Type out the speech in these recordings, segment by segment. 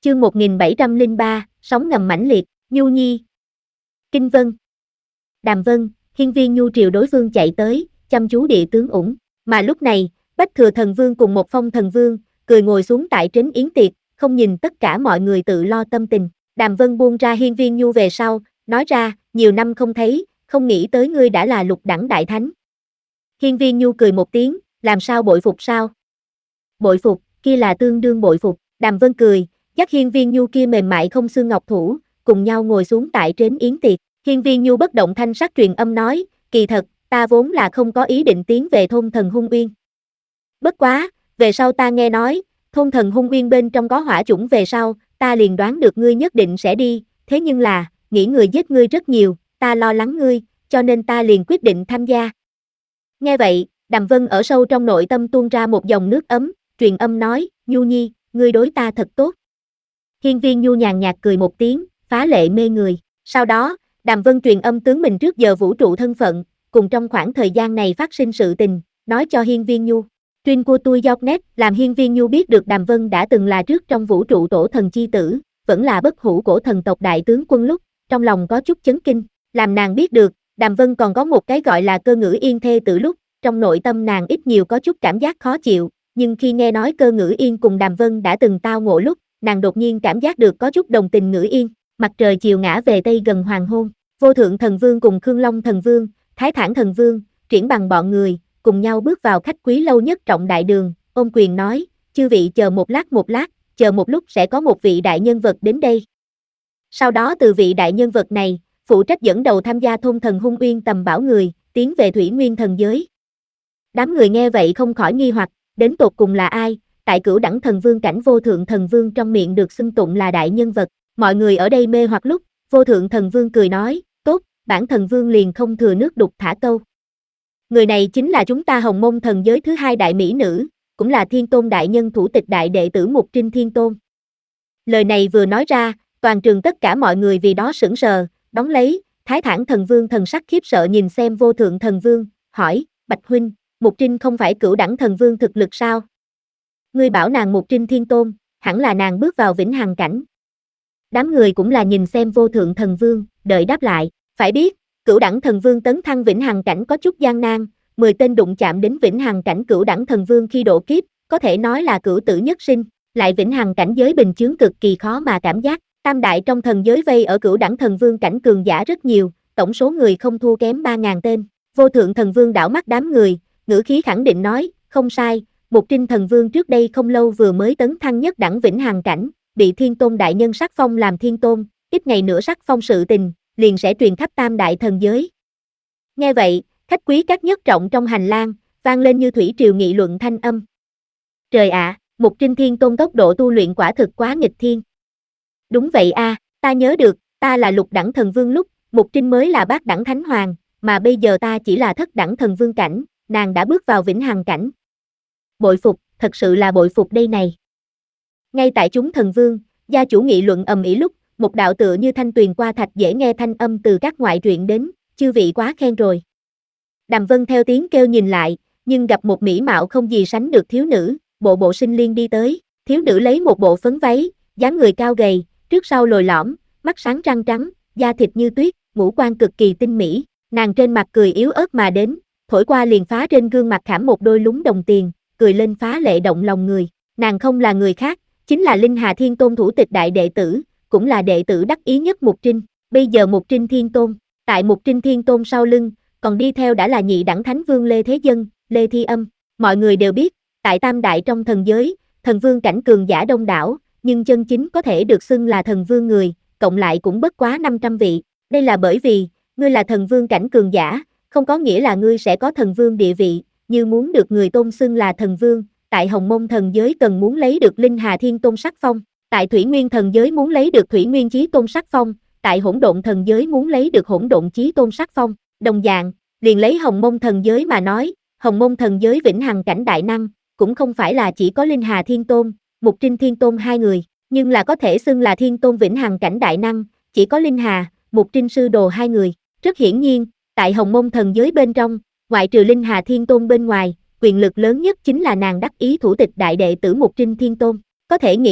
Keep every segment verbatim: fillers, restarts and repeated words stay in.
Chương một nghìn bảy trăm lẻ ba, sóng ngầm mãnh liệt, Nhu Nhi. Kinh Vân. Đàm Vân, Hiên Viên Nhu triều đối phương chạy tới, chăm chú địa tướng ủng, mà lúc này, Bách Thừa Thần Vương cùng một Phong Thần Vương, cười ngồi xuống tại trấn yến tiệc, không nhìn tất cả mọi người tự lo tâm tình. Đàm Vân buông ra Hiên Viên Nhu về sau, nói ra, nhiều năm không thấy, không nghĩ tới ngươi đã là lục đẳng đại thánh. Hiên Viên Nhu cười một tiếng, làm sao bội phục sao? Bội phục, kia là tương đương bội phục. Đàm Vân cười, dắt Hiên Viên Nhu kia mềm mại không xương ngọc thủ, cùng nhau ngồi xuống tại trấn yến tiệc. Hiên Viên Nhu bất động thanh sắc truyền âm nói, kỳ thật, ta vốn là không có ý định tiến về thôn thần Hung Uyên. Bất quá, về sau ta nghe nói, thôn thần Hung Uyên bên trong có hỏa chủng về sau, ta liền đoán được ngươi nhất định sẽ đi, thế nhưng là, nghĩ người giết ngươi rất nhiều, ta lo lắng ngươi, cho nên ta liền quyết định tham gia. Nghe vậy, Đàm Vân ở sâu trong nội tâm tuôn ra một dòng nước ấm, truyền âm nói, Nhu Nhi, ngươi đối ta thật tốt. Hiên Viên Nhu nhàn nhạt cười một tiếng, phá lệ mê người. Sau đó, Đàm Vân truyền âm tướng mình trước giờ vũ trụ thân phận, cùng trong khoảng thời gian này phát sinh sự tình, nói cho Hiên Viên Nhu. Truyền của tôi dọc nét làm Hiên Viên Nhu biết được Đàm Vân đã từng là trước trong vũ trụ tổ thần chi tử, vẫn là bất hủ cổ thần tộc đại tướng quân lúc, trong lòng có chút chấn kinh, làm nàng biết được, Đàm Vân còn có một cái gọi là Cơ Ngữ Yên thê tử lúc, trong nội tâm nàng ít nhiều có chút cảm giác khó chịu, nhưng khi nghe nói Cơ Ngữ Yên cùng Đàm Vân đã từng tao ngộ lúc, nàng đột nhiên cảm giác được có chút đồng tình Ngữ Yên. Mặt trời chiều ngã về tây gần hoàng hôn, Vô Thượng Thần Vương cùng Khương Long Thần Vương, Thái Thản Thần Vương, Triển Bằng bọn người, cùng nhau bước vào khách quý lâu nhất trọng đại đường, ôm quyền nói, chư vị chờ một lát một lát, chờ một lúc sẽ có một vị đại nhân vật đến đây. Sau đó từ vị đại nhân vật này, phụ trách dẫn đầu tham gia thôn thần Hung Uyên tầm bảo người, tiến về Thủy Nguyên thần giới. Đám người nghe vậy không khỏi nghi hoặc, đến tột cùng là ai, tại cửu đẳng thần vương cảnh Vô Thượng Thần Vương trong miệng được xưng tụng là đại nhân vật. Mọi người ở đây mê hoặc lúc, Vô Thượng Thần Vương cười nói, tốt, bản thần vương liền không thừa nước đục thả câu. Người này chính là chúng ta Hồng Mông thần giới thứ hai đại mỹ nữ, cũng là Thiên Tôn đại nhân thủ tịch đại đệ tử Mục Trinh Thiên Tôn. Lời này vừa nói ra, toàn trường tất cả mọi người vì đó sững sờ, đón lấy, Thái Thản Thần Vương thần sắc khiếp sợ nhìn xem Vô Thượng Thần Vương, hỏi, Bạch huynh, Mục Trinh không phải cửu đẳng thần vương thực lực sao? Ngươi bảo nàng Mục Trinh Thiên Tôn, hẳn là nàng bước vào vĩnh hằng cảnh. Đám người cũng là nhìn xem Vô Thượng Thần Vương, đợi đáp lại, phải biết, cửu đẳng thần vương tấn thăng vĩnh hằng cảnh có chút gian nan, mười tên đụng chạm đến vĩnh hằng cảnh cửu đẳng thần vương khi độ kiếp, có thể nói là cửu tử nhất sinh, lại vĩnh hằng cảnh giới bình chướng cực kỳ khó mà cảm giác, tam đại trong thần giới vây ở cửu đẳng thần vương cảnh cường giả rất nhiều, tổng số người không thua kém ba ngàn tên. Vô Thượng Thần Vương đảo mắt đám người, ngữ khí khẳng định nói, không sai, Mục Trinh Thần Vương trước đây không lâu vừa mới tấn thăng nhất đẳng vĩnh hằng cảnh, bị Thiên Tôn đại nhân sắc phong làm Thiên Tôn, ít ngày nữa sắc phong sự tình, liền sẽ truyền khắp tam đại thần giới. Nghe vậy, khách quý các nhất trọng trong hành lang, vang lên như thủy triều nghị luận thanh âm. Trời ạ, à, Mục Trinh Thiên Tôn tốc độ tu luyện quả thực quá nghịch thiên. Đúng vậy a, à, ta nhớ được, ta là lục đẳng thần vương lúc, Mục Trinh mới là bát đẳng thánh hoàng, mà bây giờ ta chỉ là thất đẳng thần vương cảnh, nàng đã bước vào vĩnh hằng cảnh. Bội phục, thật sự là bội phục đây này. Ngay tại chúng thần vương, gia chủ nghị luận ầm ĩ lúc, một đạo tựa như thanh tuyền qua thạch dễ nghe thanh âm từ các ngoại truyện đến, chư vị quá khen rồi. Đàm Vân theo tiếng kêu nhìn lại, nhưng gặp một mỹ mạo không gì sánh được thiếu nữ, bộ bộ sinh liên đi tới, thiếu nữ lấy một bộ phấn váy, dáng người cao gầy, trước sau lồi lõm, mắt sáng răng trắng, da thịt như tuyết, ngũ quan cực kỳ tinh mỹ, nàng trên mặt cười yếu ớt mà đến, thổi qua liền phá trên gương mặt khảm một đôi lúng đồng tiền, cười lên phá lệ động lòng người, nàng không là người khác, chính là Linh Hà Thiên Tôn thủ tịch đại đệ tử, cũng là đệ tử đắc ý nhất Mục Trinh, bây giờ Mục Trinh Thiên Tôn, tại Mục Trinh Thiên Tôn sau lưng, còn đi theo đã là nhị đẳng thánh vương Lê Thế Dân, Lê Thi Âm, mọi người đều biết, tại tam đại trong thần giới, thần vương cảnh cường giả đông đảo, nhưng chân chính có thể được xưng là thần vương người, cộng lại cũng bất quá năm trăm vị, đây là bởi vì, ngươi là thần vương cảnh cường giả, không có nghĩa là ngươi sẽ có thần vương địa vị, như muốn được người tôn xưng là thần vương, tại Hồng Mông thần giới cần muốn lấy được Linh Hà Thiên Tôn sắc phong, tại Thủy Nguyên thần giới muốn lấy được Thủy Nguyên Chí Tôn sắc phong, tại Hỗn Độn thần giới muốn lấy được Hỗn Độn Chí Tôn sắc phong, đồng dạng, liền lấy Hồng Mông thần giới mà nói, Hồng Mông thần giới vĩnh hằng cảnh đại năng, cũng không phải là chỉ có Linh Hà Thiên Tôn, Mục Trinh Thiên Tôn hai người, nhưng là có thể xưng là Thiên Tôn vĩnh hằng cảnh đại năng, chỉ có Linh Hà, Mục Trinh sư đồ hai người. Rất hiển nhiên, tại Hồng Mông thần giới bên trong, ngoại trừ Linh Hà Thiên Tôn bên ngoài, quyền lực lớn nhất chính là nàng đắc ý thủ tịch đại đệ tử Mục Trinh Thiên Tôn. Có thể nghĩ,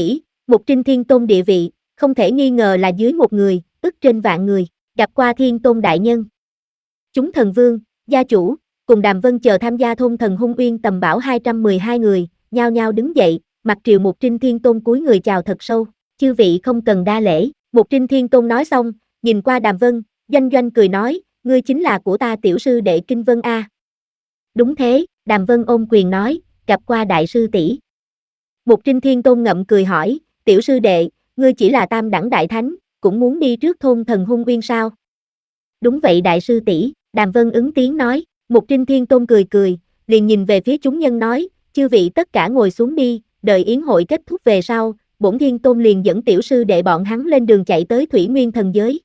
Mục Trinh Thiên Tôn địa vị, không thể nghi ngờ là dưới một người, ức trên vạn người, gặp qua Thiên Tôn đại nhân. Chúng thần vương, gia chủ, cùng Đàm Vân chờ tham gia thôn thần hung uyên tầm bảo hai trăm mười hai người, nhao nhao đứng dậy, mặt triều Mục Trinh Thiên Tôn cúi người chào thật sâu, chư vị không cần đa lễ. Mục Trinh Thiên Tôn nói xong, nhìn qua Đàm Vân, doanh doanh cười nói, ngươi chính là của ta tiểu sư đệ Kinh Vân a. Đúng thế, Đàm Vân ôm quyền nói, gặp qua đại sư tỷ. Mục Trinh Thiên Tôn ngậm cười hỏi, tiểu sư đệ, ngươi chỉ là tam đẳng đại thánh, cũng muốn đi trước thôn thần hung uyên sao? Đúng vậy đại sư tỷ, Đàm Vân ứng tiếng nói. Mục Trinh Thiên Tôn cười cười, liền nhìn về phía chúng nhân nói, chư vị tất cả ngồi xuống đi, đợi yến hội kết thúc về sau, bổn Thiên Tôn liền dẫn tiểu sư đệ bọn hắn lên đường chạy tới Thủy Nguyên thần giới.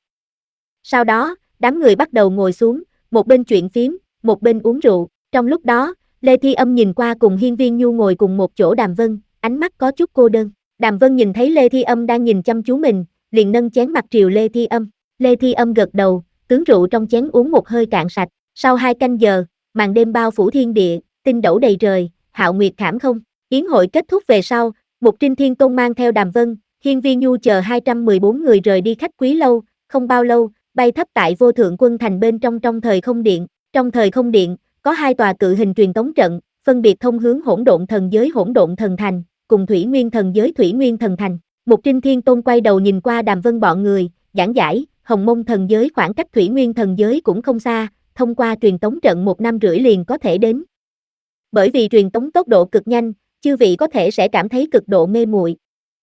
Sau đó, đám người bắt đầu ngồi xuống, một bên chuyện phím, một bên uống rượu. Trong lúc đó, Lê Thi Âm nhìn qua cùng Hiên Viên Nhu ngồi cùng một chỗ Đàm Vân, ánh mắt có chút cô đơn. Đàm Vân nhìn thấy Lê Thi Âm đang nhìn chăm chú mình, liền nâng chén mặt triều Lê Thi Âm. Lê Thi Âm gật đầu, tướng rượu trong chén uống một hơi cạn sạch. Sau hai canh giờ, màn đêm bao phủ thiên địa, tinh đẩu đầy trời, hạo nguyệt khảm không. Yến hội kết thúc về sau, Mục Trinh Thiên Tôn mang theo Đàm Vân, Hiên Viên Nhu chờ hai trăm mười bốn người rời đi khách quý lâu, không bao lâu, bay thấp tại Vô Thượng Quân Thành bên trong trong thời không điện. Trong thời không điện, có hai tòa cự hình truyền tống trận, phân biệt thông hướng Hỗn Độn Thần Giới Hỗn Độn Thần Thành, cùng Thủy Nguyên Thần Giới Thủy Nguyên Thần Thành. Mục Trinh Thiên Tôn quay đầu nhìn qua Đàm Vân bọn người, giảng giải, Hồng Mông Thần Giới khoảng cách Thủy Nguyên Thần Giới cũng không xa, thông qua truyền tống trận một năm rưỡi liền có thể đến. Bởi vì truyền tống tốc độ cực nhanh, chư vị có thể sẽ cảm thấy cực độ mê muội.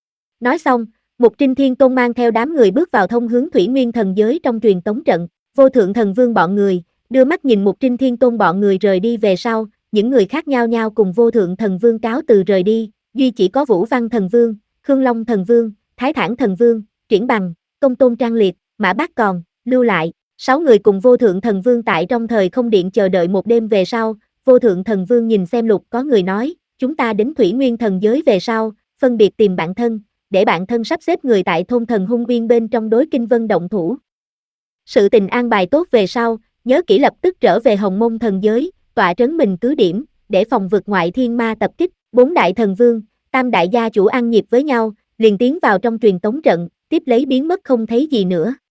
Nói xong, Mục Trinh Thiên Tôn mang theo đám người bước vào thông hướng Thủy Nguyên Thần Giới trong truyền tống trận. Vô Thượng Thần Vương bọn người, đưa mắt nhìn Mục Trinh Thiên Tôn bọn người rời đi về sau, những người khác nhau nhau cùng Vô Thượng Thần Vương cáo từ rời đi, duy chỉ có Vũ Văn Thần Vương, Khương Long Thần Vương, Thái Thản Thần Vương, Triển Bằng, Công Tôn Trang Liệt, Mã Bác còn lưu lại. Sáu người cùng Vô Thượng Thần Vương tại trong thời không điện chờ đợi một đêm về sau, Vô Thượng Thần Vương nhìn xem Lục có người nói, chúng ta đến Thủy Nguyên Thần Giới về sau, phân biệt tìm bạn thân, để bạn thân sắp xếp người tại thôn thần hung uyên bên trong đối Kinh Vân động thủ. Sự tình an bài tốt về sau, nhớ kỹ lập tức trở về Hồng Mông Thần Giới, tọa trấn mình cứ điểm, để phòng vực ngoại thiên ma tập kích. Bốn đại thần vương, tam đại gia chủ ăn nhịp với nhau, liền tiến vào trong truyền tống trận, tiếp lấy biến mất không thấy gì nữa.